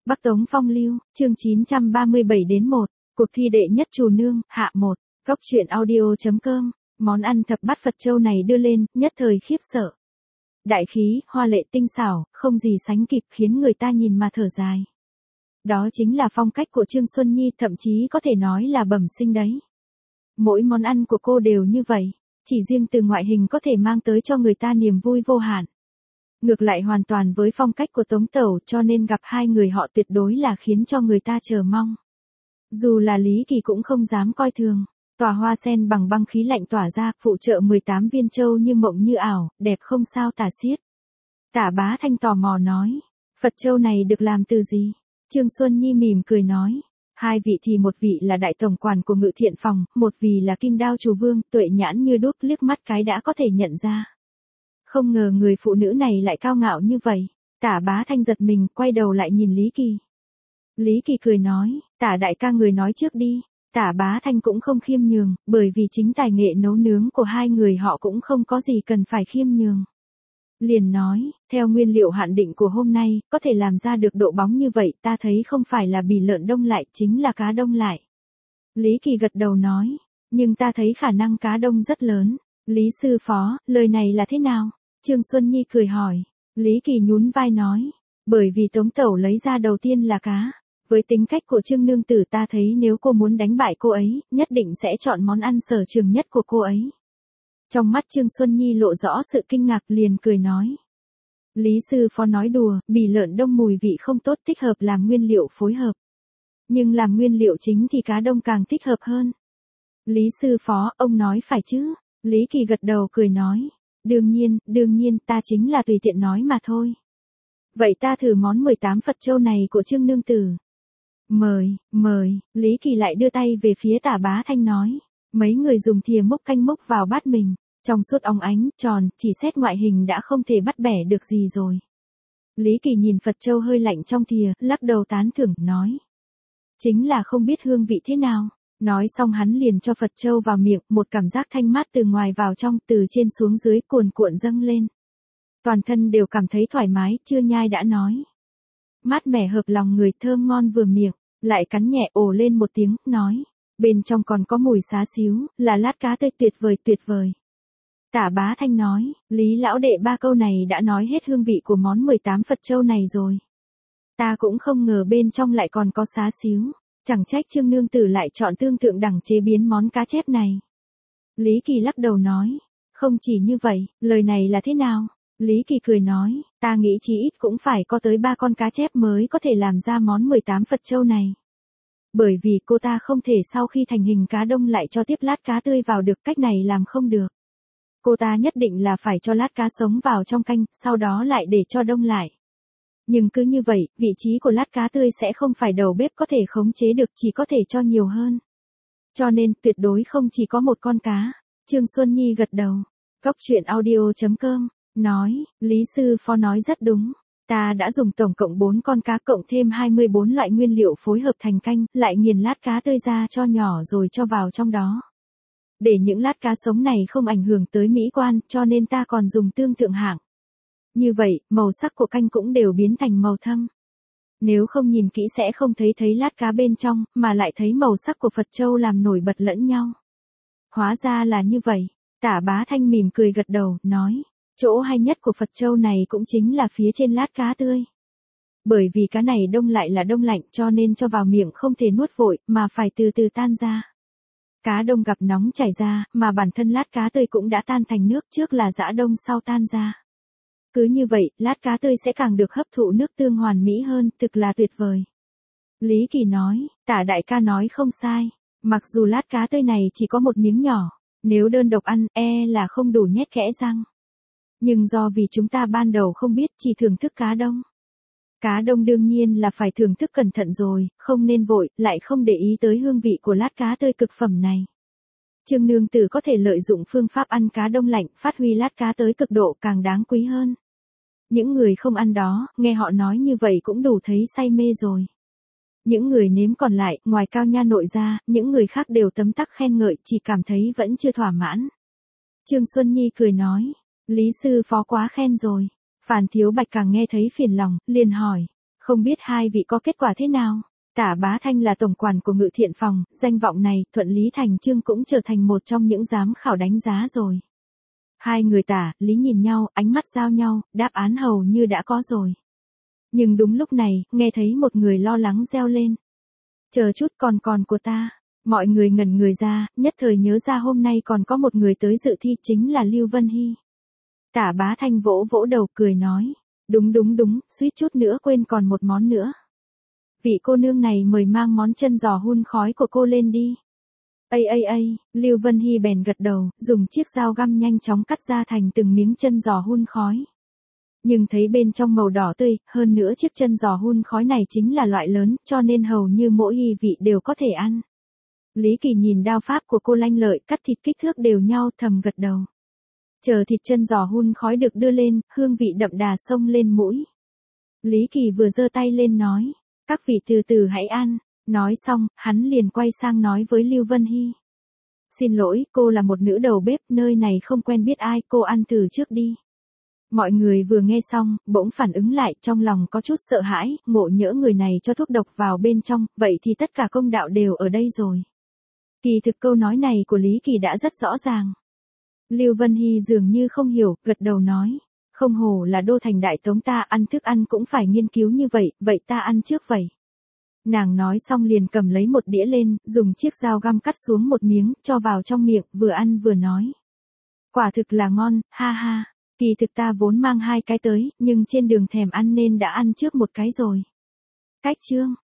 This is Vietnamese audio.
Bắc Tống Phong Lưu, chương 937-1, cuộc thi đệ nhất Trù Nương, hạ 1, góc truyện audio.com, món ăn thập bát Phật Châu này đưa lên, nhất thời khiếp sợ. Đại khí, hoa lệ tinh xảo, không gì sánh kịp khiến người ta nhìn mà thở dài. Đó chính là phong cách của Trương Xuân Nhi, thậm chí có thể nói là bẩm sinh đấy. Mỗi món ăn của cô đều như vậy, chỉ riêng từ ngoại hình có thể mang tới cho người ta niềm vui vô hạn. Ngược lại hoàn toàn với phong cách của Tống Tẩu, cho nên gặp hai người họ tuyệt đối là khiến cho người ta chờ mong. Dù là Lý Kỳ cũng không dám coi thường, tòa hoa sen bằng băng khí lạnh tỏa ra, phụ trợ 18 viên châu như mộng như ảo, đẹp không sao tả xiết. Tả Bá Thanh tò mò nói, Phật Châu này được làm từ gì? Trương Xuân Nhi mỉm cười nói, hai vị thì một vị là đại tổng quản của Ngự Thiện Phòng, một vị là Kim Đao Chủ Vương, tuệ nhãn như đuốc, liếc mắt cái đã có thể nhận ra. Không ngờ người phụ nữ này lại cao ngạo như vậy. Tả Bá Thanh giật mình, quay đầu lại nhìn Lý Kỳ. Lý Kỳ cười nói, Tả đại ca người nói trước đi. Tả Bá Thanh cũng không khiêm nhường, bởi vì chính tài nghệ nấu nướng của hai người họ cũng không có gì cần phải khiêm nhường. Liền nói, theo nguyên liệu hạn định của hôm nay, có thể làm ra được độ bóng như vậy, ta thấy không phải là bì lợn đông lại, chính là cá đông lại. Lý Kỳ gật đầu nói, nhưng ta thấy khả năng cá đông rất lớn. Lý sư phó, lời này là thế nào? Trương Xuân Nhi cười hỏi. Lý Kỳ nhún vai nói, bởi vì Tống Tẩu lấy ra đầu tiên là cá. Với tính cách của Trương nương tử, ta thấy nếu cô muốn đánh bại cô ấy, nhất định sẽ chọn món ăn sở trường nhất của cô ấy. Trong mắt Trương Xuân Nhi lộ rõ sự kinh ngạc, liền cười nói. Lý sư phó nói đùa, bì lợn đông mùi vị không tốt, thích hợp làm nguyên liệu phối hợp. Nhưng làm nguyên liệu chính thì cá đông càng thích hợp hơn. Lý sư phó, ông nói phải chứ? Lý Kỳ gật đầu cười nói. Đương nhiên, ta chính là tùy tiện nói mà thôi. Vậy ta thử món 18 Phật Châu này của Trương nương tử. Mời, Lý Kỳ lại đưa tay về phía Tả Bá Thanh nói. Mấy người dùng thìa múc canh múc vào bát mình, trong suốt óng ánh, tròn, chỉ xét ngoại hình đã không thể bắt bẻ được gì rồi. Lý Kỳ nhìn Phật Châu hơi lạnh trong thìa, lắc đầu tán thưởng, nói. Chính là không biết hương vị thế nào. Nói xong hắn liền cho Phật Châu vào miệng, một cảm giác thanh mát từ ngoài vào trong, từ trên xuống dưới cuồn cuộn dâng lên. Toàn thân đều cảm thấy thoải mái, chưa nhai đã nói. Mát mẻ hợp lòng người, thơm ngon vừa miệng, lại cắn nhẹ ồ lên một tiếng, nói. Bên trong còn có mùi xá xíu, là lát cá tươi tuyệt vời. Tả Bá Thanh nói, Lý lão đệ ba câu này đã nói hết hương vị của món 18 Phật Châu này rồi. Ta cũng không ngờ bên trong lại còn có xá xíu. Chẳng trách Trương nương tử lại chọn tương thượng đẳng chế biến món cá chép này. Lý Kỳ lắc đầu nói, không chỉ như vậy, lời này là thế nào? Lý Kỳ cười nói, ta nghĩ chí ít cũng phải có tới 3 con cá chép mới có thể làm ra món 18 Phật Châu này. Bởi vì cô ta không thể sau khi thành hình cá đông lại cho tiếp lát cá tươi vào được, cách này làm không được. Cô ta nhất định là phải cho lát cá sống vào trong canh, sau đó lại để cho đông lại. Nhưng cứ như vậy, vị trí của lát cá tươi sẽ không phải đầu bếp có thể khống chế được, chỉ có thể cho nhiều hơn. Cho nên, tuyệt đối không chỉ có một con cá. Trương Xuân Nhi gật đầu. Góc truyện audio.com, nói, Lý sư phó nói rất đúng. Ta đã dùng tổng cộng 4 con cá cộng thêm 24 loại nguyên liệu phối hợp thành canh, lại nghiền lát cá tươi ra cho nhỏ rồi cho vào trong đó. Để những lát cá sống này không ảnh hưởng tới mỹ quan, cho nên ta còn dùng tương thượng hạng. Như vậy, màu sắc của canh cũng đều biến thành màu thâm. Nếu không nhìn kỹ sẽ không thấy lát cá bên trong, mà lại thấy màu sắc của Phật Châu làm nổi bật lẫn nhau. Hóa ra là như vậy. Tả Bá Thanh mỉm cười gật đầu, nói. Chỗ hay nhất của Phật Châu này cũng chính là phía trên lát cá tươi. Bởi vì cá này đông lại là đông lạnh, cho nên cho vào miệng không thể nuốt vội, mà phải từ từ tan ra. Cá đông gặp nóng chảy ra, mà bản thân lát cá tươi cũng đã tan thành nước, trước là giã đông sau tan ra. Cứ như vậy, lát cá tươi sẽ càng được hấp thụ nước tương hoàn mỹ hơn, thực là tuyệt vời. Lý Kỳ nói, Tả đại ca nói không sai. Mặc dù lát cá tươi này chỉ có một miếng nhỏ, nếu đơn độc ăn, là không đủ nhét kẽ răng. Nhưng do vì chúng ta ban đầu không biết, chỉ thưởng thức cá đông. Cá đông đương nhiên là phải thưởng thức cẩn thận rồi, không nên vội, lại không để ý tới hương vị của lát cá tươi cực phẩm này. Trương nương tử có thể lợi dụng phương pháp ăn cá đông lạnh, phát huy lát cá tới cực độ càng đáng quý hơn. Những người không ăn đó, nghe họ nói như vậy cũng đủ thấy say mê rồi. Những người nếm còn lại, ngoài Cao Nha Nội ra, những người khác đều tấm tắc khen ngợi, chỉ cảm thấy vẫn chưa thỏa mãn. Trương Xuân Nhi cười nói, Lý sư phó quá khen rồi. Phàn Thiếu Bạch càng nghe thấy phiền lòng, liền hỏi, Không biết hai vị có kết quả thế nào? Tả Bá Thanh là tổng quản của Ngự Thiện Phòng, danh vọng này, thuận lý thành chương cũng trở thành một trong những giám khảo đánh giá rồi. Hai người Tả, Lý nhìn nhau, ánh mắt giao nhau, đáp án hầu như đã có rồi. Nhưng đúng lúc này, nghe thấy một người lo lắng reo lên. Chờ chút, còn của ta. Mọi người ngẩn người ra, nhất thời nhớ ra hôm nay còn có một người tới dự thi, chính là Lưu Vân Hy. Tả Bá Thanh vỗ vỗ đầu cười nói. Đúng, suýt chút nữa quên còn một món nữa. Vị cô nương này mời mang món chân giò hun khói của cô lên đi. Lưu Vân Hy bèn gật đầu, dùng chiếc dao găm nhanh chóng cắt ra thành từng miếng chân giò hun khói. Nhưng thấy bên trong màu đỏ tươi, hơn nữa chiếc chân giò hun khói này chính là loại lớn, cho nên hầu như mỗi y vị đều có thể ăn. Lý Kỳ nhìn đao pháp của cô lanh lợi, cắt thịt kích thước đều nhau, thầm gật đầu. Chờ thịt chân giò hun khói được đưa lên, hương vị đậm đà xông lên mũi. Lý Kỳ vừa giơ tay lên nói, các vị từ từ hãy ăn. Nói xong, hắn liền quay sang nói với Lưu Vân Hy. Xin lỗi, cô là một nữ đầu bếp, nơi này không quen biết ai, cô ăn từ trước đi. Mọi người vừa nghe xong, bỗng phản ứng lại, trong lòng có chút sợ hãi, ngộ nhỡ người này cho thuốc độc vào bên trong, vậy thì tất cả công đạo đều ở đây rồi. Kỳ thực câu nói này của Lý Kỳ đã rất rõ ràng. Lưu Vân Hy dường như không hiểu, gật đầu nói. Không hổ là đô thành đại tống, ta ăn thức ăn cũng phải nghiên cứu như vậy, vậy ta ăn trước vậy. Nàng nói xong liền cầm lấy một đĩa lên, dùng chiếc dao găm cắt xuống một miếng, cho vào trong miệng, vừa ăn vừa nói. Quả thực là ngon, ha ha. Kỳ thực ta vốn mang 2 cái tới, nhưng trên đường thèm ăn nên đã ăn trước một cái rồi. Cách chương.